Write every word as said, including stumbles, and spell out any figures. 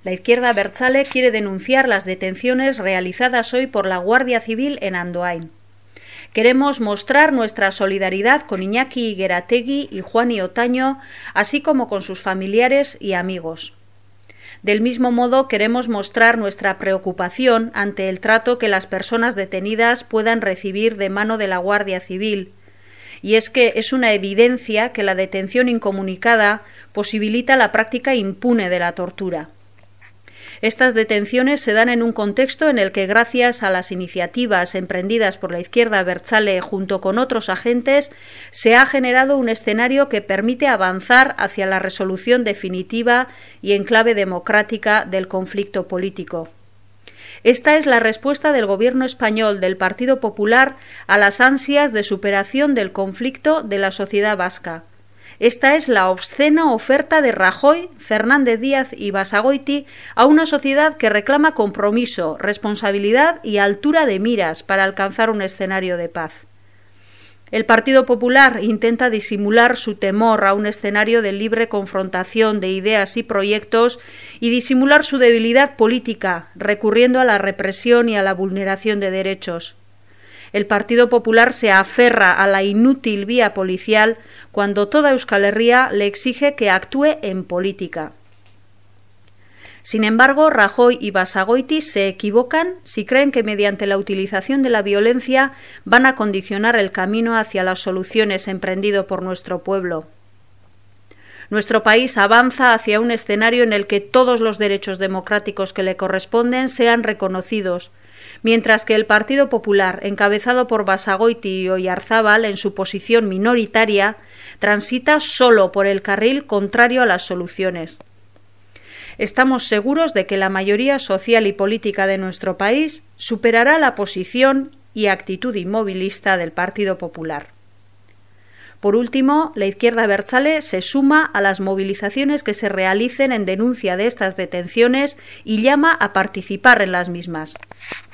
La izquierda abertzale quiere denunciar las detenciones realizadas hoy por la Guardia Civil en Andoain. Queremos mostrar nuestra solidaridad con Iñaki Higuerategui y Juani Otaño, así como con sus familiares y amigos. Del mismo modo, queremos mostrar nuestra preocupación ante el trato que las personas detenidas puedan recibir de mano de la Guardia Civil. Y es que es una evidencia que la detención incomunicada posibilita la práctica impune de la tortura. Estas detenciones se dan en un contexto en el que, gracias a las iniciativas emprendidas por la izquierda abertzale junto con otros agentes, se ha generado un escenario que permite avanzar hacia la resolución definitiva y en clave democrática del conflicto político. Esta es la respuesta del Gobierno español del Partido Popular a las ansias de superación del conflicto de la sociedad vasca. Esta es la obscena oferta de Rajoy, Fernández Díaz y Basagoiti a una sociedad que reclama compromiso, responsabilidad y altura de miras para alcanzar un escenario de paz. El Partido Popular intenta disimular su temor a un escenario de libre confrontación de ideas y proyectos y disimular su debilidad política, recurriendo a la represión y a la vulneración de derechos. El Partido Popular se aferra a la inútil vía policial cuando toda Euskal Herria le exige que actúe en política. Sin embargo, Rajoy y Basagoiti se equivocan si creen que mediante la utilización de la violencia van a condicionar el camino hacia las soluciones emprendido por nuestro pueblo. Nuestro país avanza hacia un escenario en el que todos los derechos democráticos que le corresponden sean reconocidos, mientras que el Partido Popular, encabezado por Basagoiti y Oyarzábal en su posición minoritaria, transita solo por el carril contrario a las soluciones. Estamos seguros de que la mayoría social y política de nuestro país superará la posición y actitud inmovilista del Partido Popular. Por último, la izquierda abertzale se suma a las movilizaciones que se realicen en denuncia de estas detenciones y llama a participar en las mismas.